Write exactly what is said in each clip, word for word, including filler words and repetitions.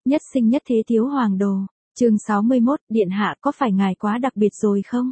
Nhất sinh nhất thế thiếu hoàng đồ. Chương sáu mươi mốt, điện hạ có phải ngài quá đặc biệt rồi không?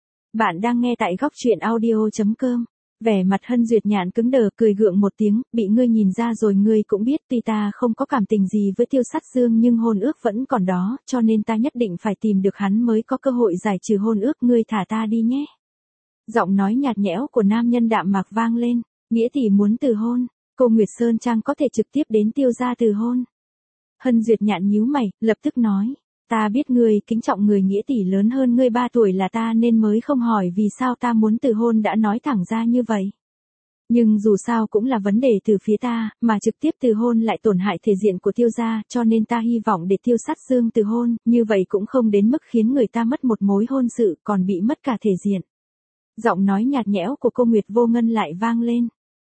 Bạn đang nghe tại góc truyện audio chấm com. Vẻ mặt Hân Duyệt Nhạn cứng đờ, cười gượng một tiếng, bị ngươi nhìn ra rồi, ngươi cũng biết tuy ta không có cảm tình gì với Tiêu Sát Dương nhưng hôn ước vẫn còn đó, cho nên ta nhất định phải tìm được hắn mới có cơ hội giải trừ hôn ước, ngươi thả ta đi nhé. Giọng nói nhạt nhẽo của nam nhân đạm mạc vang lên, nghĩa tỷ muốn từ hôn, cô Nguyệt Sơn Trang có thể trực tiếp đến Tiêu gia từ hôn. Hân Duyệt Nhạn nhíu mày, lập tức nói, ta biết ngươi kính trọng người nghĩa tỷ lớn hơn ngươi ba tuổi là ta nên mới không hỏi vì sao ta muốn từ hôn đã nói thẳng ra như vậy. Nhưng dù sao cũng là vấn đề từ phía ta, mà trực tiếp từ hôn lại tổn hại thể diện của Tiêu gia, cho nên ta hy vọng để Tiêu Sát Dương từ hôn, như vậy cũng không đến mức khiến người ta mất một mối hôn sự còn bị mất cả thể diện. Giọng nói nhạt nhẽo của cô Nguyệt Vô Ngân lại vang lên.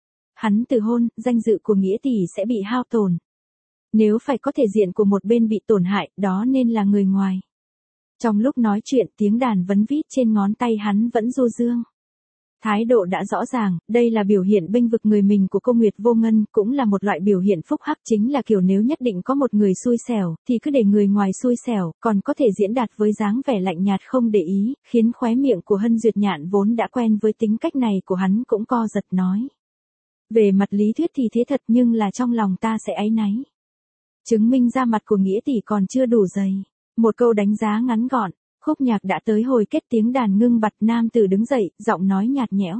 Hắn từ hôn, danh dự của nghĩa tỷ sẽ bị hao tổn. Nếu phải có thể diện của một bên bị tổn hại, đó nên là người ngoài. Trong lúc nói chuyện, tiếng đàn vấn vít trên ngón tay hắn vẫn du dương. Thái độ đã rõ ràng, đây là biểu hiện bênh vực người mình của cô Nguyệt Vô Ngân, cũng là một loại biểu hiện phúc hắc, chính là kiểu nếu nhất định có một người xui xẻo, thì cứ để người ngoài xui xẻo, còn có thể diễn đạt với dáng vẻ lạnh nhạt không để ý, khiến khóe miệng của Hân Duyệt Nhạn vốn đã quen với tính cách này của hắn cũng co giật nói. Về mặt lý thuyết thì thế thật, nhưng là trong lòng ta sẽ áy náy. Chứng minh ra mặt của nghĩa tỷ còn chưa đủ dày. Một câu đánh giá ngắn gọn, khúc nhạc đã tới hồi kết, tiếng đàn ngưng bặt, nam tử đứng dậy, giọng nói nhạt nhẽo.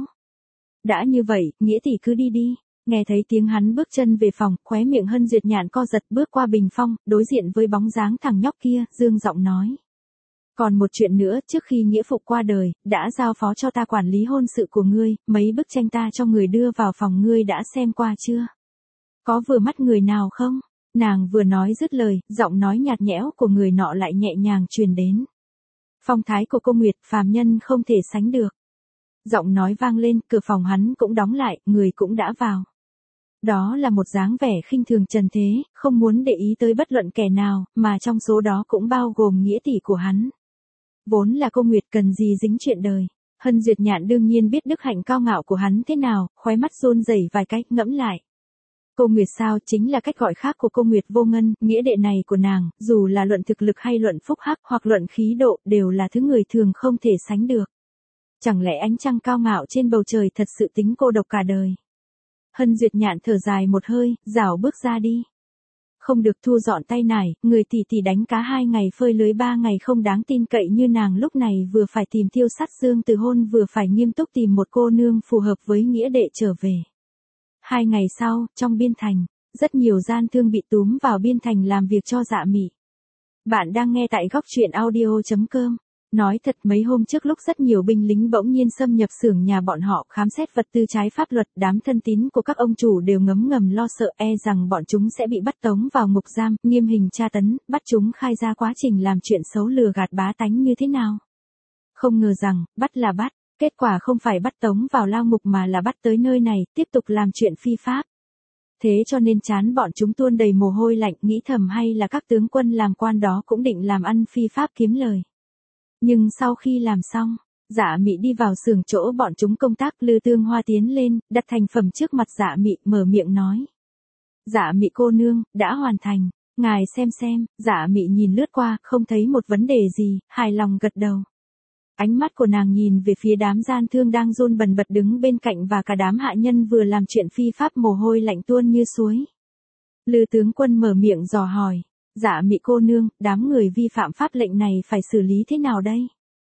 Đã như vậy, nghĩa tỷ cứ đi đi. Nghe thấy tiếng hắn bước chân về phòng, khóe miệng Hân Duyệt Nhạn co giật, bước qua bình phong, đối diện với bóng dáng thằng nhóc kia, dương giọng nói. Còn một chuyện nữa, trước khi nghĩa phụ qua đời, đã giao phó cho ta quản lý hôn sự của ngươi, mấy bức tranh ta cho người đưa vào phòng ngươi đã xem qua chưa? Có vừa mắt người nào không? Nàng vừa nói dứt lời, giọng nói nhạt nhẽo của người nọ lại nhẹ nhàng truyền đến. Phong thái của cô Nguyệt, phàm nhân không thể sánh được. Giọng nói vang lên, cửa phòng hắn cũng đóng lại, người cũng đã vào. Đó là một dáng vẻ khinh thường trần thế, không muốn để ý tới bất luận kẻ nào, mà trong số đó cũng bao gồm nghĩa tỷ của hắn. Vốn là cô Nguyệt, cần gì dính chuyện đời. Hân Duyệt Nhạn đương nhiên biết đức hạnh cao ngạo của hắn thế nào, khóe mắt run rẩy vài cái, ngẫm lại. Cô Nguyệt sao, chính là cách gọi khác của cô Nguyệt Vô Ngân, nghĩa đệ này của nàng, dù là luận thực lực hay luận phúc hắc hoặc luận khí độ, đều là thứ người thường không thể sánh được. Chẳng lẽ ánh trăng cao ngạo trên bầu trời thật sự tính cô độc cả đời? Hân Duyệt Nhạn thở dài một hơi, rảo bước ra đi. Không được, thu dọn tay nải, người tỷ tỷ đánh cá hai ngày phơi lưới ba ngày không đáng tin cậy như nàng lúc này vừa phải tìm Tiêu Sát Dương từ hôn vừa phải nghiêm túc tìm một cô nương phù hợp với nghĩa đệ trở về. Hai ngày sau, trong biên thành, rất nhiều gian thương bị túm vào biên thành làm việc cho Dạ Mị. Bạn đang nghe tại góc truyện audio chấm com. Nói thật, mấy hôm trước lúc rất nhiều binh lính bỗng nhiên xâm nhập xưởng nhà bọn họ khám xét vật tư trái pháp luật, đám thân tín của các ông chủ đều ngấm ngầm lo sợ e rằng bọn chúng sẽ bị bắt tống vào ngục giam, nghiêm hình tra tấn, bắt chúng khai ra quá trình làm chuyện xấu lừa gạt bá tánh như thế nào. Không ngờ rằng, bắt là bắt. Kết quả không phải bắt tống vào lao ngục mà là bắt tới nơi này, tiếp tục làm chuyện phi pháp. Thế cho nên trán bọn chúng tuôn đầy mồ hôi lạnh, nghĩ thầm hay là các tướng quân làm quan đó cũng định làm ăn phi pháp kiếm lời. Nhưng sau khi làm xong, Dạ Mị đi vào xưởng chỗ bọn chúng công tác, Lư Tương Hoa tiến lên, đặt thành phẩm trước mặt Dạ Mị, mở miệng nói. Dạ Mị cô nương, đã hoàn thành, ngài xem xem. Dạ Mị nhìn lướt qua, không thấy một vấn đề gì, hài lòng gật đầu. Ánh mắt của nàng nhìn về phía đám gian thương đang run bần bật đứng bên cạnh và cả đám hạ nhân vừa làm chuyện phi pháp, mồ hôi lạnh tuôn như suối. Lư tướng quân mở miệng dò hỏi, Dạ Mị cô nương, đám người vi phạm pháp lệnh này phải xử lý thế nào đây?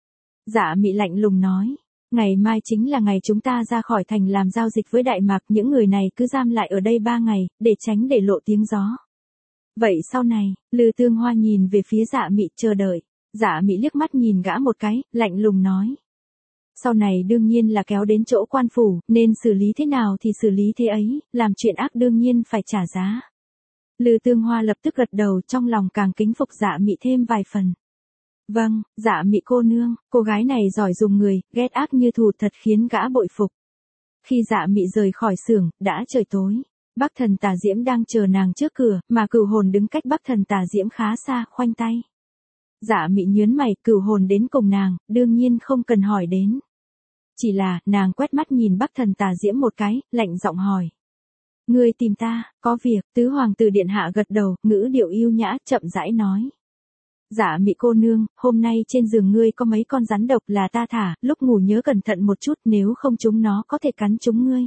Dạ Mị lạnh lùng nói, ngày mai chính là ngày chúng ta ra khỏi thành làm giao dịch với Đại Mạc, những người này cứ giam lại ở đây ba ngày, để tránh để lộ tiếng gió. Vậy sau này, Lư Tương Hoa nhìn về phía Dạ Mị chờ đợi. Dạ Mị liếc mắt nhìn gã một cái, lạnh lùng nói. Sau này đương nhiên là kéo đến chỗ quan phủ, nên xử lý thế nào thì xử lý thế ấy, làm chuyện ác đương nhiên phải trả giá. Lư Tương Hoa lập tức gật đầu, trong lòng càng kính phục Dạ Mị thêm vài phần. Vâng, Dạ Mị cô nương, cô gái này giỏi dùng người, ghét ác như thù, thật khiến gã bội phục. Khi Dạ Mị rời khỏi xưởng, đã trời tối. Bắc Thần Tà Diễm đang chờ nàng trước cửa, mà Cửu Hồn đứng cách Bắc Thần Tà Diễm khá xa, khoanh tay. Dạ Mị nhớn mày, Cửu Hồn đến cùng nàng, đương nhiên không cần hỏi đến. Chỉ là, nàng quét mắt nhìn Bắc Thần Tà Diễm một cái, lạnh giọng hỏi. Ngươi tìm ta, có việc, tứ hoàng tử điện hạ gật đầu, ngữ điệu yêu nhã, chậm rãi nói. Dạ Mị cô nương, hôm nay trên giường ngươi có mấy con rắn độc là ta thả, lúc ngủ nhớ cẩn thận một chút, nếu không chúng nó có thể cắn chúng ngươi.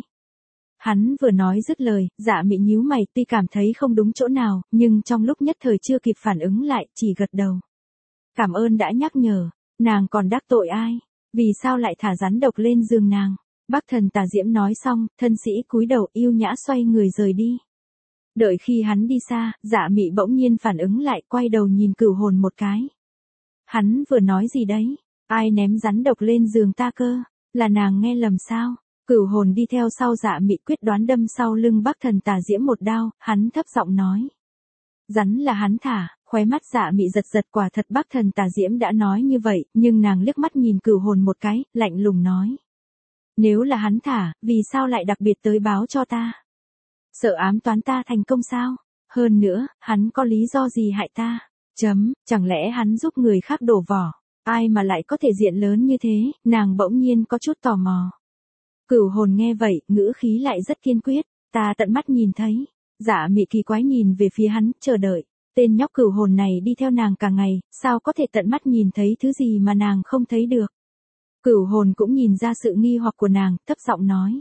Hắn vừa nói dứt lời, Dạ Mị nhíu mày, tuy cảm thấy không đúng chỗ nào, nhưng trong lúc nhất thời chưa kịp phản ứng lại, chỉ gật đầu. Cảm ơn đã nhắc nhở, nàng còn đắc tội ai? Vì sao lại thả rắn độc lên giường nàng? Bắc Thần Tà Diễm nói xong, thân sĩ cúi đầu yêu nhã xoay người rời đi. Đợi khi hắn đi xa, Dạ Mị bỗng nhiên phản ứng lại, quay đầu nhìn Cửu Hồn một cái. Hắn vừa nói gì đấy? Ai ném rắn độc lên giường ta cơ? Là nàng nghe lầm sao? Cửu Hồn đi theo sau Dạ Mị quyết đoán đâm sau lưng Bắc Thần Tà Diễm một đao, hắn thấp giọng nói. Rắn là hắn thả, khóe mắt Dạ Mị giật giật, quả thật Bắc Thần Tà Diễm đã nói như vậy, nhưng nàng liếc mắt nhìn Cửu Hồn một cái, lạnh lùng nói. Nếu là hắn thả, vì sao lại đặc biệt tới báo cho ta? Sợ ám toán ta thành công sao? Hơn nữa, hắn có lý do gì hại ta? Chấm, chẳng lẽ hắn giúp người khác đổ vỏ? Ai mà lại có thể diện lớn như thế? Nàng bỗng nhiên có chút tò mò. Cửu Hồn nghe vậy, ngữ khí lại rất kiên quyết. Ta tận mắt nhìn thấy. Dạ Mị kỳ quái nhìn về phía hắn, chờ đợi. Tên nhóc Cửu Hồn này đi theo nàng cả ngày, sao có thể tận mắt nhìn thấy thứ gì mà nàng không thấy được? Cửu Hồn cũng nhìn ra sự nghi hoặc của nàng, thấp giọng nói.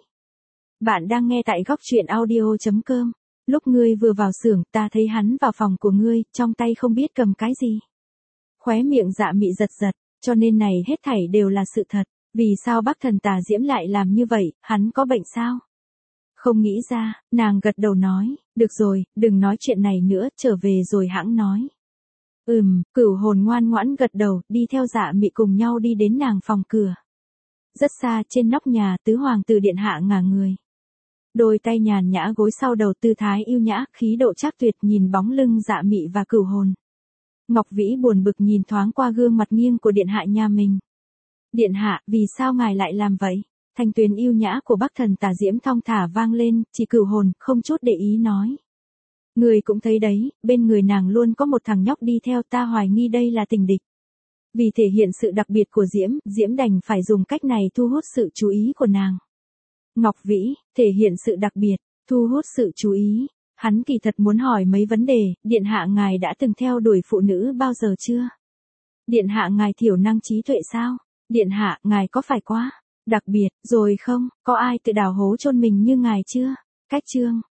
Bạn đang nghe tại góc truyện audio chấm com. Lúc ngươi vừa vào xưởng, ta thấy hắn vào phòng của ngươi, trong tay không biết cầm cái gì. Khóe miệng Dạ Mị giật giật, cho nên này hết thảy đều là sự thật. Vì sao Bắc Thần Tà Diễm lại làm như vậy, hắn có bệnh sao? Không nghĩ ra, nàng gật đầu nói, được rồi, đừng nói chuyện này nữa, trở về rồi hãng nói. Ừm, Cửu Hồn ngoan ngoãn gật đầu, đi theo Dạ Mị cùng nhau đi đến nàng phòng cửa. Rất xa, trên nóc nhà, tứ hoàng tử điện hạ ngả người. Đôi tay nhàn nhã gối sau đầu, tư thái yêu nhã, khí độ trác tuyệt, nhìn bóng lưng Dạ Mị và Cửu Hồn. Ngọc Vĩ buồn bực nhìn thoáng qua gương mặt nghiêng của điện hạ nhà mình. Điện hạ, vì sao ngài lại làm vậy? Thanh tuyến yêu nhã của Bắc Thần Tà Diễm thong thả vang lên, chỉ Cửu Hồn không chút để ý nói. Người cũng thấy đấy, bên người nàng luôn có một thằng nhóc đi theo, ta hoài nghi đây là tình địch. Vì thể hiện sự đặc biệt của Diễm, Diễm đành phải dùng cách này thu hút sự chú ý của nàng. Ngọc Vĩ, thể hiện sự đặc biệt, thu hút sự chú ý. Hắn kỳ thật muốn hỏi mấy vấn đề, điện hạ ngài đã từng theo đuổi phụ nữ bao giờ chưa? Điện hạ ngài thiểu năng trí tuệ sao? Điện hạ, ngài có phải quá đặc biệt rồi không? Có ai tự đào hố chôn mình như ngài chưa? Cách chương